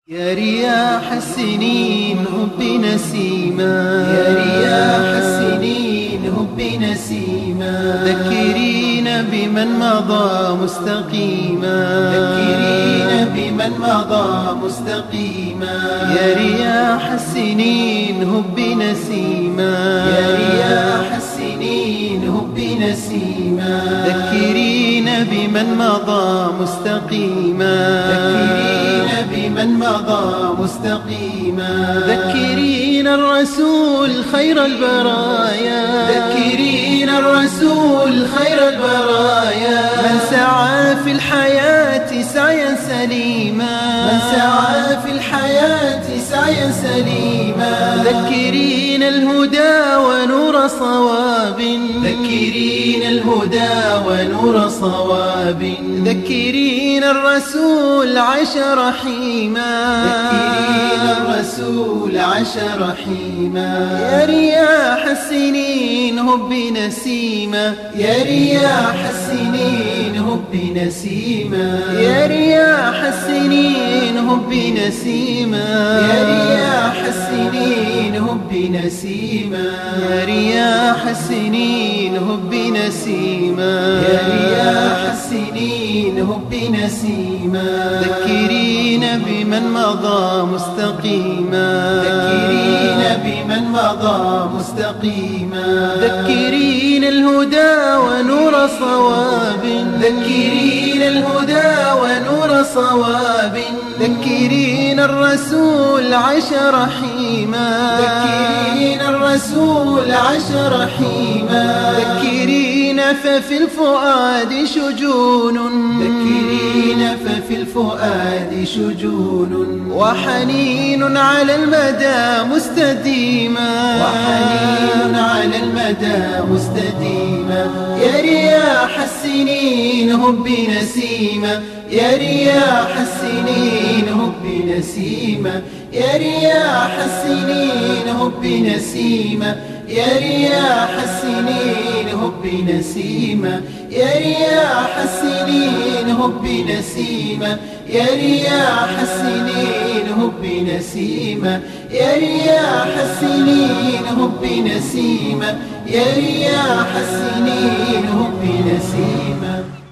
يا رياح السنين هبي نسيما، يا رياح السنين هبي نسيما، ذكرينا بمن مضى مستقيما، ذكرينا بمن مضى مستقيما. يا رياح السنين هبي نسيما، يا رياح السنين هبي نسيما، ذكرينا بمن مضى مستقيما، ذكرينا بمن مضى مستقيما. ذكرينا الرسول خير البرايا، ذكرينا الرسول خير البرايا، من سعى في الحياة سعيا سليما، من سعى في الحياة سعيا سليما. ذكرينا الهدى ونور صواب، ذكرينا الهدى ونور صواب، ذكرينا الرسول عاش رحيما، ذكرينا الرسول عاش رحيما. يا رياح السنين هبي نسيما، يا رياح السنين هبي نسيما، يا رياح السنين هبي نسيما، يا رياح السنين هبي نسيما، يا رياح السنين هبي نسيما، يا رياح السنين هبي نسيما. ذكرينا بمن مضى مستقيما، ذكرينا بمن مضى مستقيما. ذكرينا الهدى ونور صواب، ذكرينا الهدى ونور صواب، ذكرينا الرسول عاش رحيما، ذكرينا الرسول عاش رحيما. ذكرينا ففي الفؤاد شجون، ذكرينا ففي الفؤاد شجون، وحنين على المدى مستديما، وحنين على المدى مستديما. يا رياح السنين هبي نسيما، يا رياح السنين هبي نسيما، يا رياح السنين هبي نسيما، يا رياح السنين هبي نسيما، يا رياح السنين هبي نسيما، يا رياح السنين هبي نسيما، يا رياح السنين هبي نسيما، يا رياح السنين هبي نسيما.